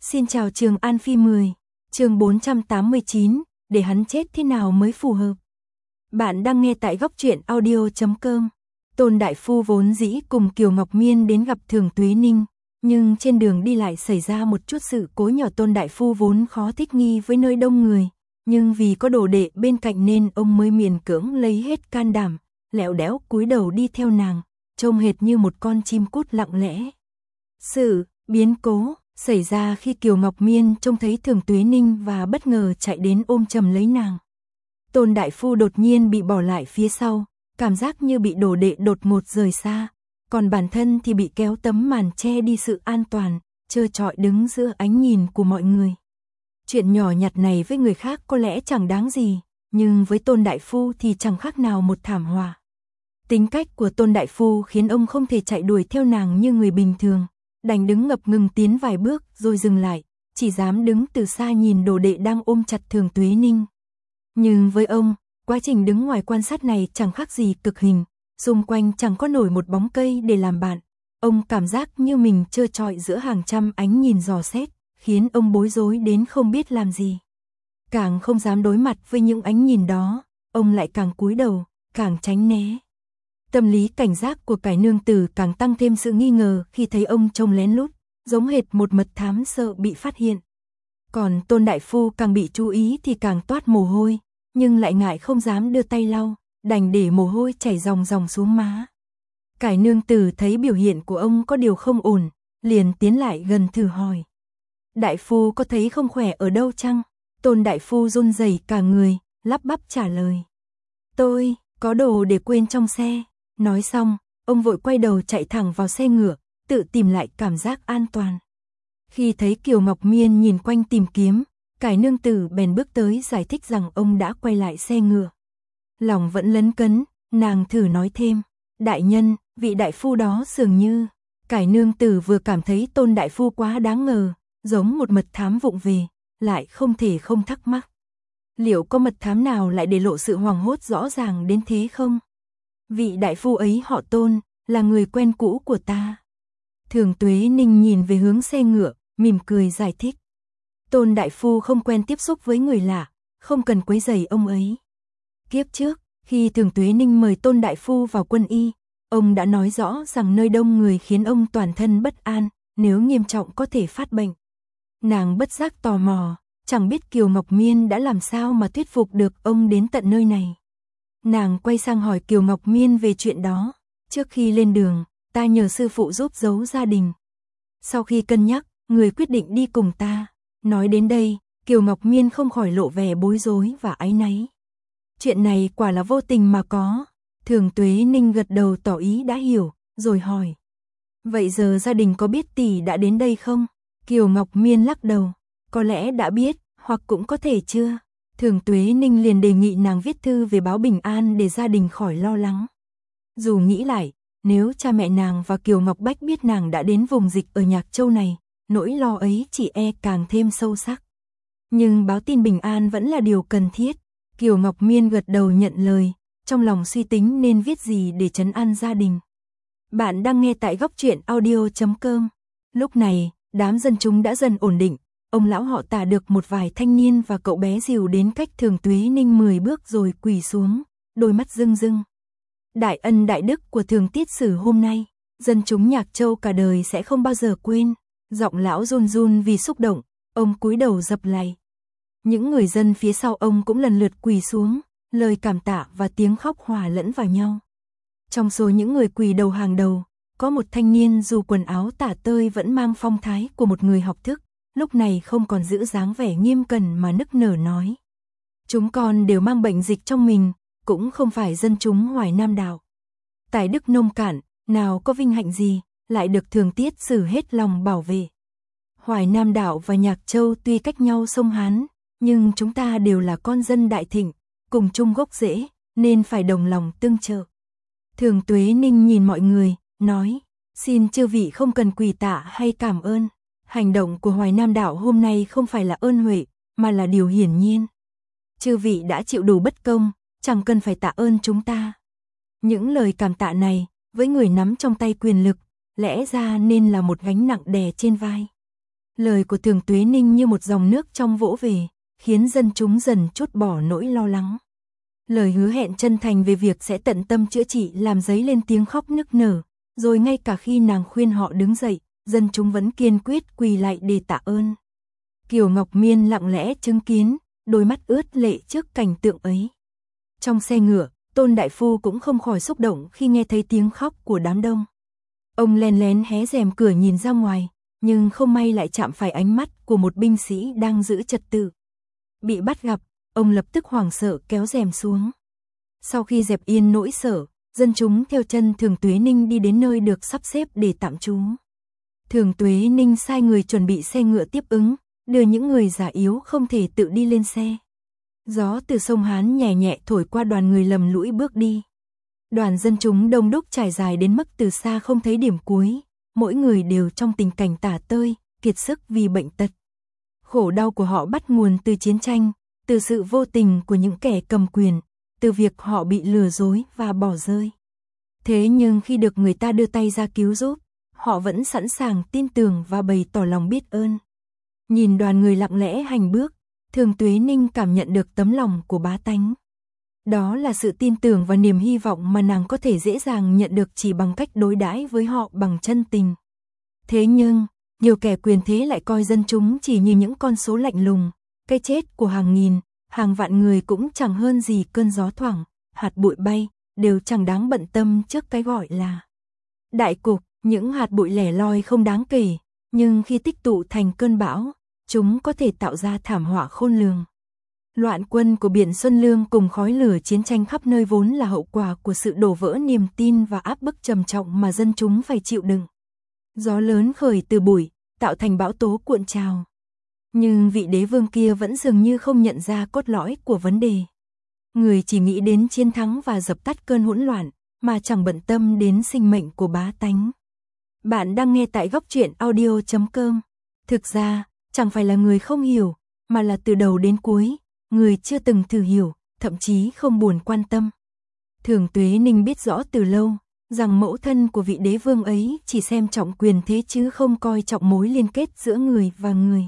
Xin chào Trường An Phi 10, chương 489, để hắn chết thế nào mới phù hợp. Bạn đang nghe tại góc truyện audio.com. Tôn Đại Phu vốn dĩ cùng Kiều Ngọc Miên đến gặp Thường Tuế Ninh, nhưng trên đường đi lại xảy ra một chút sự cố nhỏ. Tôn Đại Phu vốn khó thích nghi với nơi đông người, nhưng vì có đồ đệ bên cạnh nên ông mới miễn cưỡng lấy hết can đảm, lẹo đẽo cúi đầu đi theo nàng, trông hệt như một con chim cút lặng lẽ. Sự biến cố xảy ra khi Kiều Ngọc Miên trông thấy Thường Tuế Ninh và bất ngờ chạy đến ôm chầm lấy nàng. Tôn Đại Phu đột nhiên bị bỏ lại phía sau, cảm giác như bị đồ đệ đột ngột rời xa, còn bản thân thì bị kéo tấm màn che đi sự an toàn, trơ trọi đứng giữa ánh nhìn của mọi người. Chuyện nhỏ nhặt này với người khác có lẽ chẳng đáng gì, nhưng với Tôn Đại Phu thì chẳng khác nào một thảm họa. Tính cách của Tôn Đại Phu khiến ông không thể chạy đuổi theo nàng như người bình thường, đành đứng ngập ngừng tiến vài bước rồi dừng lại, chỉ dám đứng từ xa nhìn đồ đệ đang ôm chặt Thường Tuế Ninh. Nhưng với ông, quá trình đứng ngoài quan sát này chẳng khác gì cực hình, xung quanh chẳng có nổi một bóng cây để làm bạn. Ông cảm giác như mình trơ trọi giữa hàng trăm ánh nhìn dò xét, khiến ông bối rối đến không biết làm gì. Càng không dám đối mặt với những ánh nhìn đó, ông lại càng cúi đầu, càng tránh né. Tâm lý cảnh giác của cải nương tử càng tăng thêm sự nghi ngờ khi thấy ông trông lén lút, giống hệt một mật thám sợ bị phát hiện. Còn Tôn Đại Phu càng bị chú ý thì càng toát mồ hôi, nhưng lại ngại không dám đưa tay lau, đành để mồ hôi chảy ròng ròng xuống má. Cải nương tử thấy biểu hiện của ông có điều không ổn, liền tiến lại gần thử hỏi. Đại Phu có thấy không khỏe ở đâu chăng? Tôn Đại Phu run rẩy cả người, lắp bắp trả lời. Tôi có đồ để quên trong xe. Nói xong, ông vội quay đầu chạy thẳng vào xe ngựa, tự tìm lại cảm giác an toàn. Khi thấy Kiều Ngọc Miên nhìn quanh tìm kiếm, cải nương tử bèn bước tới giải thích rằng ông đã quay lại xe ngựa. Lòng vẫn lấn cấn, nàng thử nói thêm. Đại nhân, vị đại phu đó dường như... Cải nương tử vừa cảm thấy Tôn Đại Phu quá đáng ngờ, giống một mật thám vụng về, lại không thể không thắc mắc. Liệu có mật thám nào lại để lộ sự hoảng hốt rõ ràng đến thế không? Vị đại phu ấy họ Tôn, là người quen cũ của ta. Thường Tuế Ninh nhìn về hướng xe ngựa, mỉm cười giải thích. Tôn Đại Phu không quen tiếp xúc với người lạ, không cần quấy rầy ông ấy. Kiếp trước, khi Thường Tuế Ninh mời Tôn Đại Phu vào quân y, ông đã nói rõ rằng nơi đông người khiến ông toàn thân bất an, nếu nghiêm trọng có thể phát bệnh. Nàng bất giác tò mò, chẳng biết Kiều Ngọc Miên đã làm sao mà thuyết phục được ông đến tận nơi này. Nàng quay sang hỏi Kiều Ngọc Miên về chuyện đó. Trước khi lên đường, ta nhờ sư phụ giúp giấu gia đình. Sau khi cân nhắc, người quyết định đi cùng ta. Nói đến đây, Kiều Ngọc Miên không khỏi lộ vẻ bối rối và áy náy. Chuyện này quả là vô tình mà có. Thường Tuế Ninh gật đầu tỏ ý đã hiểu, rồi hỏi. Vậy giờ gia đình có biết tỷ đã đến đây không? Kiều Ngọc Miên lắc đầu. Có lẽ đã biết, hoặc cũng có thể chưa. Thường Tuế Ninh liền đề nghị nàng viết thư về báo bình an để gia đình khỏi lo lắng. Dù nghĩ lại, nếu cha mẹ nàng và Kiều Ngọc Bách biết nàng đã đến vùng dịch ở Nhạc Châu này, nỗi lo ấy chỉ càng thêm sâu sắc. Nhưng báo tin bình an vẫn là điều cần thiết. Kiều Ngọc Miên gật đầu nhận lời, trong lòng suy tính nên viết gì để trấn an gia đình. Bạn đang nghe tại góc truyện audio.com. Lúc này, đám dân chúng đã dần ổn định. Ông lão họ Tả được một vài thanh niên và cậu bé dìu đến cách Thường Tuế Ninh 10 bước rồi quỳ xuống, đôi mắt rưng rưng. Đại ân đại đức của Thường Tiết Sử hôm nay, dân chúng Nhạc Châu cả đời sẽ không bao giờ quên. Giọng lão run run vì xúc động, ông cúi đầu dập lạy. Những người dân phía sau ông cũng lần lượt quỳ xuống, lời cảm tạ và tiếng khóc hòa lẫn vào nhau. Trong số những người quỳ đầu hàng đầu, có một thanh niên dù quần áo tả tơi vẫn mang phong thái của một người học thức. Lúc này không còn giữ dáng vẻ nghiêm cẩn mà nức nở nói. Chúng con đều mang bệnh dịch trong mình, cũng không phải dân chúng Hoài Nam Đạo. Tài đức nông cạn, nào có vinh hạnh gì, lại được Thường Tiết Sử hết lòng bảo vệ. Hoài Nam Đạo và Nhạc Châu tuy cách nhau sông Hán, nhưng chúng ta đều là con dân Đại Thịnh, cùng chung gốc rễ, nên phải đồng lòng tương trợ. Thường Tuế Ninh nhìn mọi người, nói, xin chư vị không cần quỳ tạ hay cảm ơn. Hành động của Hoài Nam Đạo hôm nay không phải là ơn huệ, mà là điều hiển nhiên. Chư vị đã chịu đủ bất công, chẳng cần phải tạ ơn chúng ta. Những lời cảm tạ này, với người nắm trong tay quyền lực, lẽ ra nên là một gánh nặng đè trên vai. Lời của Thường Tuế Ninh như một dòng nước trong vỗ về, khiến dân chúng dần trút bỏ nỗi lo lắng. Lời hứa hẹn chân thành về việc sẽ tận tâm chữa trị làm dấy lên tiếng khóc nức nở, rồi ngay cả khi nàng khuyên họ đứng dậy, dân chúng vẫn kiên quyết quỳ lại để tạ ơn. Kiều Ngọc Miên lặng lẽ chứng kiến, đôi mắt ướt lệ trước cảnh tượng ấy. Trong xe ngựa, Tôn đại phu cũng không khỏi xúc động khi nghe thấy tiếng khóc của đám đông. Ông len lén hé rèm cửa nhìn ra ngoài, nhưng không may lại chạm phải ánh mắt của một binh sĩ đang giữ trật tự. Bị bắt gặp, ông lập tức hoảng sợ kéo rèm xuống. Sau khi dẹp yên nỗi sợ, dân chúng theo chân Thường Tuế Ninh đi đến nơi được sắp xếp để tạm trú. Thường Tuế Ninh sai người chuẩn bị xe ngựa tiếp ứng, đưa những người già yếu không thể tự đi lên xe. Gió từ sông Hán nhẹ nhẹ thổi qua đoàn người lầm lũi bước đi. Đoàn dân chúng đông đúc trải dài đến mức từ xa không thấy điểm cuối, mỗi người đều trong tình cảnh tả tơi, kiệt sức vì bệnh tật. Khổ đau của họ bắt nguồn từ chiến tranh, từ sự vô tình của những kẻ cầm quyền, từ việc họ bị lừa dối và bỏ rơi. Thế nhưng khi được người ta đưa tay ra cứu giúp, họ vẫn sẵn sàng tin tưởng và bày tỏ lòng biết ơn. Nhìn đoàn người lặng lẽ hành bước, Thường Tuế Ninh cảm nhận được tấm lòng của bá tánh. Đó là sự tin tưởng và niềm hy vọng mà nàng có thể dễ dàng nhận được chỉ bằng cách đối đãi với họ bằng chân tình. Thế nhưng, nhiều kẻ quyền thế lại coi dân chúng chỉ như những con số lạnh lùng, cái chết của hàng nghìn, hàng vạn người cũng chẳng hơn gì cơn gió thoảng, hạt bụi bay, đều chẳng đáng bận tâm trước cái gọi là đại cục. Những hạt bụi lẻ loi không đáng kể, nhưng khi tích tụ thành cơn bão, chúng có thể tạo ra thảm họa khôn lường. Loạn quân của Biển Xuân Lương cùng khói lửa chiến tranh khắp nơi vốn là hậu quả của sự đổ vỡ niềm tin và áp bức trầm trọng mà dân chúng phải chịu đựng. Gió lớn khởi từ bụi, tạo thành bão tố cuộn trào. Nhưng vị đế vương kia vẫn dường như không nhận ra cốt lõi của vấn đề. Người chỉ nghĩ đến chiến thắng và dập tắt cơn hỗn loạn, mà chẳng bận tâm đến sinh mệnh của bá tánh. Bạn đang nghe tại Góc Truyện Audio.com. Thực ra, chẳng phải là người không hiểu, mà là từ đầu đến cuối, người chưa từng thử hiểu, thậm chí không buồn quan tâm. Thường Tuế Ninh biết rõ từ lâu, rằng mẫu thân của vị đế vương ấy chỉ xem trọng quyền thế chứ không coi trọng mối liên kết giữa người và người.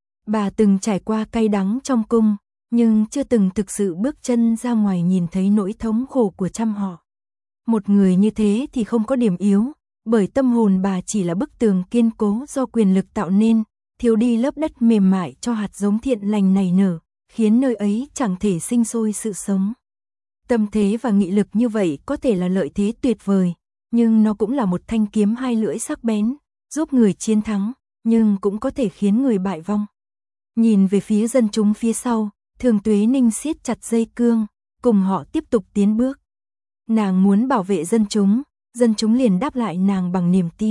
Bà từng trải qua cay đắng trong cung, nhưng chưa từng thực sự bước chân ra ngoài nhìn thấy nỗi thống khổ của trăm họ. Một người như thế thì không có điểm yếu, bởi tâm hồn bà chỉ là bức tường kiên cố do quyền lực tạo nên, thiếu đi lớp đất mềm mại cho hạt giống thiện lành nảy nở, khiến nơi ấy chẳng thể sinh sôi sự sống. Tâm thế và nghị lực như vậy có thể là lợi thế tuyệt vời, nhưng nó cũng là một thanh kiếm hai lưỡi sắc bén, giúp người chiến thắng, nhưng cũng có thể khiến người bại vong. Nhìn về phía dân chúng phía sau, Thường Tuế Ninh siết chặt dây cương, cùng họ tiếp tục tiến bước. Nàng muốn bảo vệ dân chúng liền đáp lại nàng bằng niềm tin.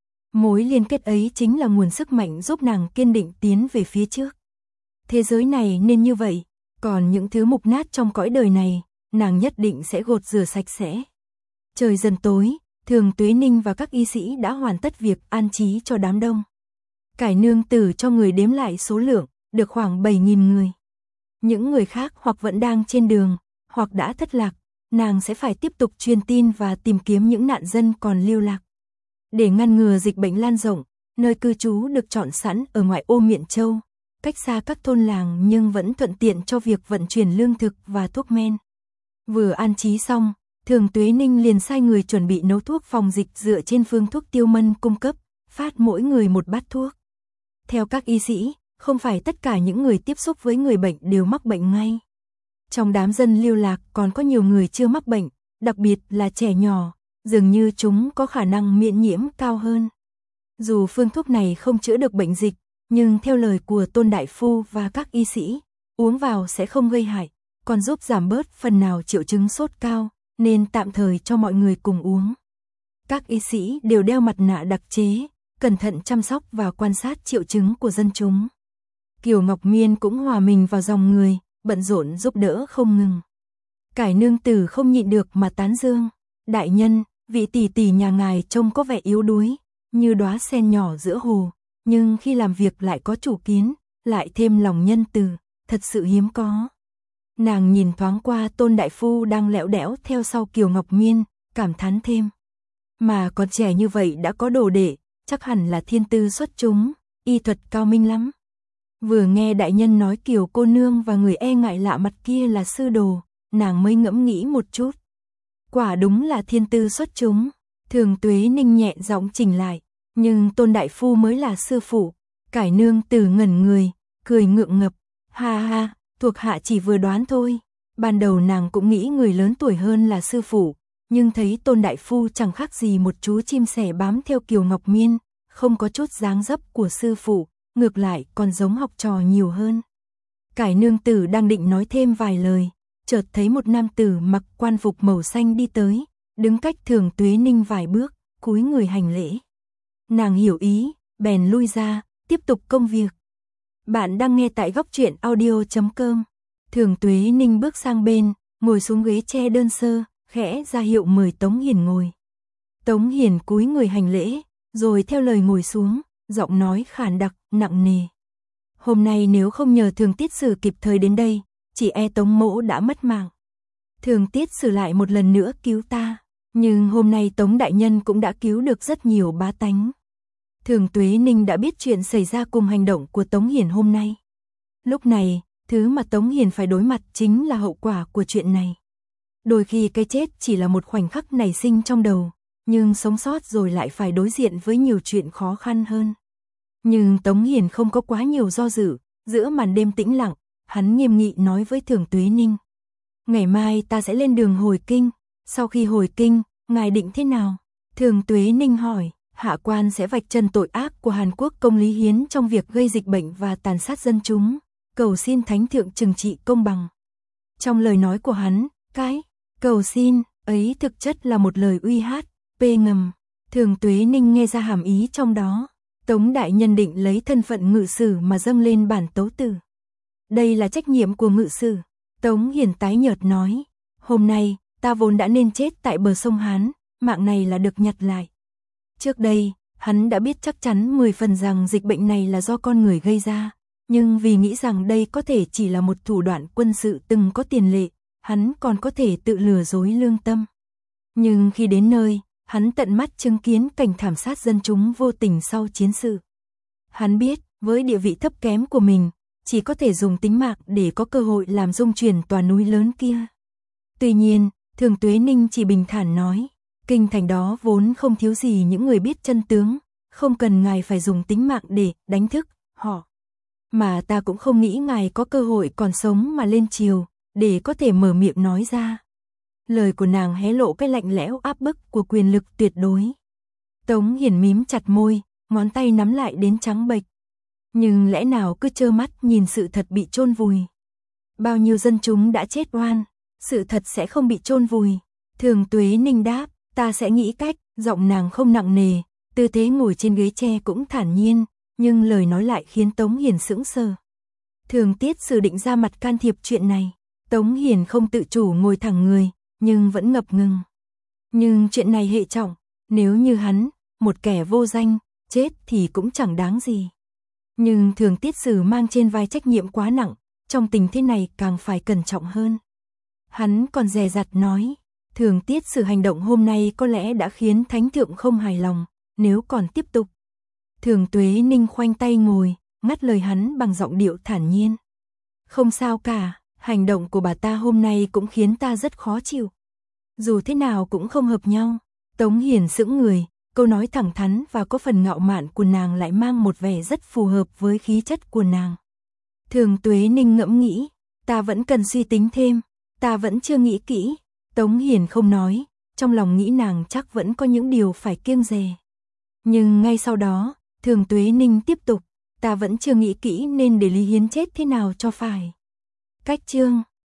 Mối liên kết ấy chính là nguồn sức mạnh giúp nàng kiên định tiến về phía trước. Thế giới này nên như vậy, còn những thứ mục nát trong cõi đời này, nàng nhất định sẽ gột rửa sạch sẽ. Trời dần tối, Thường Tuế Ninh và các y sĩ đã hoàn tất việc an trí cho đám đông. Cải nương tử cho người đếm lại số lượng, được khoảng 7.000 người. Những người khác hoặc vẫn đang trên đường, hoặc đã thất lạc, nàng sẽ phải tiếp tục truyền tin và tìm kiếm những nạn dân còn lưu lạc. Để ngăn ngừa dịch bệnh lan rộng, nơi cư trú được chọn sẵn ở ngoại ô Miện Châu, cách xa các thôn làng nhưng vẫn thuận tiện cho việc vận chuyển lương thực và thuốc men. Vừa an trí xong, Thường Tuế Ninh liền sai người chuẩn bị nấu thuốc phòng dịch dựa trên phương thuốc Tiêu Mân cung cấp, phát mỗi người một bát thuốc. Theo các y sĩ, không phải tất cả những người tiếp xúc với người bệnh đều mắc bệnh ngay. Trong đám dân lưu lạc còn có nhiều người chưa mắc bệnh, đặc biệt là trẻ nhỏ, dường như chúng có khả năng miễn nhiễm cao hơn. Dù phương thuốc này không chữa được bệnh dịch, nhưng theo lời của Tôn đại phu và các y sĩ, uống vào sẽ không gây hại, còn giúp giảm bớt phần nào triệu chứng sốt cao, nên tạm thời cho mọi người cùng uống. Các y sĩ đều đeo mặt nạ đặc chế, cẩn thận chăm sóc và quan sát triệu chứng của dân chúng. Kiều Ngọc Miên cũng hòa mình vào dòng người, bận rộn giúp đỡ không ngừng. Cải nương tử không nhịn được mà tán dương, đại nhân, vị tỷ tỷ nhà ngài trông có vẻ yếu đuối, như đóa sen nhỏ giữa hồ, nhưng khi làm việc lại có chủ kiến, lại thêm lòng nhân từ, thật sự hiếm có. Nàng nhìn thoáng qua Tôn đại phu đang lẽo đẽo theo sau Kiều Ngọc Miên, cảm thán thêm. Mà còn trẻ như vậy đã có đồ đệ, chắc hẳn là thiên tư xuất chúng, y thuật cao minh lắm. Vừa nghe đại nhân nói Kiều cô nương và người e ngại lạ mặt kia là sư đồ, nàng mới ngẫm nghĩ một chút. Quả đúng là thiên tư xuất chúng. Thường Tuế Ninh nhẹ giọng chỉnh lại, nhưng Tôn đại phu mới là sư phụ. Cải nương tử ngẩn người, cười ngượng ngập, ha ha, thuộc hạ chỉ vừa đoán thôi. Ban đầu nàng cũng nghĩ người lớn tuổi hơn là sư phụ, nhưng thấy Tôn đại phu chẳng khác gì một chú chim sẻ bám theo Kiều Ngọc Miên, không có chút dáng dấp của sư phụ, ngược lại còn giống học trò nhiều hơn. Cải nương tử đang định nói thêm vài lời, chợt thấy một nam tử mặc quan phục màu xanh đi tới, đứng cách Thường Tuế Ninh vài bước, cúi người hành lễ. Nàng hiểu ý, bèn lui ra, tiếp tục công việc. Bạn đang nghe tại góc truyện audio.com. Thường Tuế Ninh bước sang bên, ngồi xuống ghế tre đơn sơ, khẽ ra hiệu mời Tống Hiền ngồi. Tống Hiền cúi người hành lễ, rồi theo lời ngồi xuống, giọng nói khàn đặc, nặng nề. Hôm nay nếu không nhờ Thường Tiết Sử kịp thời đến đây, chỉ e Tống mỗ đã mất mạng. Thường Tiết Sử lại một lần nữa cứu ta, nhưng hôm nay Tống đại nhân cũng đã cứu được rất nhiều bá tánh. Thường Tuế Ninh đã biết chuyện xảy ra cùng hành động của Tống Hiền hôm nay. Lúc này, thứ mà Tống Hiền phải đối mặt chính là hậu quả của chuyện này. Đôi khi cái chết chỉ là một khoảnh khắc nảy sinh trong đầu, nhưng sống sót rồi lại phải đối diện với nhiều chuyện khó khăn hơn. Nhưng Tống Hiền không có quá nhiều do dự, giữa màn đêm tĩnh lặng, hắn nghiêm nghị nói với Thường Tuế Ninh. Ngày mai ta sẽ lên đường hồi kinh, sau khi hồi kinh, ngài định thế nào? Thường Tuế Ninh hỏi, hạ quan sẽ vạch trần tội ác của Hàn Quốc công Lý Hiến trong việc gây dịch bệnh và tàn sát dân chúng, cầu xin Thánh Thượng trừng trị công bằng. Trong lời nói của hắn, cái cầu xin ấy thực chất là một lời uy hát, pê ngầm. Thường Tuế Ninh nghe ra hàm ý trong đó. Tống đại nhân định lấy thân phận ngự sử mà dâng lên bản tấu tử. Đây là trách nhiệm của ngự sử. Tống Hiền tái nhợt nói, hôm nay, ta vốn đã nên chết tại bờ sông Hán, mạng này là được nhặt lại. Trước đây, hắn đã biết chắc chắn 10 phần rằng dịch bệnh này là do con người gây ra, nhưng vì nghĩ rằng đây có thể chỉ là một thủ đoạn quân sự từng có tiền lệ, hắn còn có thể tự lừa dối lương tâm. Nhưng khi đến nơi, hắn tận mắt chứng kiến cảnh thảm sát dân chúng vô tình sau chiến sự. Hắn biết, với địa vị thấp kém của mình, chỉ có thể dùng tính mạng để có cơ hội làm rung chuyển tòa núi lớn kia. Tuy nhiên, Thường Tuế Ninh chỉ bình thản nói, kinh thành đó vốn không thiếu gì những người biết chân tướng, không cần ngài phải dùng tính mạng để đánh thức họ. Mà ta cũng không nghĩ ngài có cơ hội còn sống mà lên triều, để có thể mở miệng nói ra. Lời của nàng hé lộ cái lạnh lẽo áp bức của quyền lực tuyệt đối. Tống Hiền mím chặt môi, ngón tay nắm lại đến trắng bệch. Nhưng lẽ nào cứ trơ mắt nhìn sự thật bị chôn vùi? Bao nhiêu dân chúng đã chết oan, sự thật sẽ không bị chôn vùi. Thường Tuế Ninh đáp, ta sẽ nghĩ cách, giọng nàng không nặng nề, tư thế ngồi trên ghế tre cũng thản nhiên, nhưng lời nói lại khiến Tống Hiền sững sờ. Thường Tiết Sử định ra mặt can thiệp chuyện này, Tống Hiền không tự chủ ngồi thẳng người, nhưng vẫn ngập ngừng. Nhưng chuyện này hệ trọng, nếu như hắn, một kẻ vô danh, chết thì cũng chẳng đáng gì. Nhưng Thường Tiết Sử mang trên vai trách nhiệm quá nặng, trong tình thế này càng phải cẩn trọng hơn. Hắn còn dè dặt nói, Thường Tiết Sử hành động hôm nay có lẽ đã khiến Thánh Thượng không hài lòng, nếu còn tiếp tục. Thường Tuế Ninh khoanh tay ngồi, ngắt lời hắn bằng giọng điệu thản nhiên. Không sao cả, hành động của bà ta hôm nay cũng khiến ta rất khó chịu. Dù thế nào cũng không hợp nhau. Tống Hiền sững người, câu nói thẳng thắn và có phần ngạo mạn của nàng lại mang một vẻ rất phù hợp với khí chất của nàng. Thường Tuế Ninh ngẫm nghĩ, ta vẫn cần suy tính thêm, ta vẫn chưa nghĩ kỹ. Tống Hiền không nói, trong lòng nghĩ nàng chắc vẫn có những điều phải kiêng dè. Nhưng ngay sau đó, Thường Tuế Ninh tiếp tục, ta vẫn chưa nghĩ kỹ nên để Lý Hiến chết thế nào cho phải. Cách chương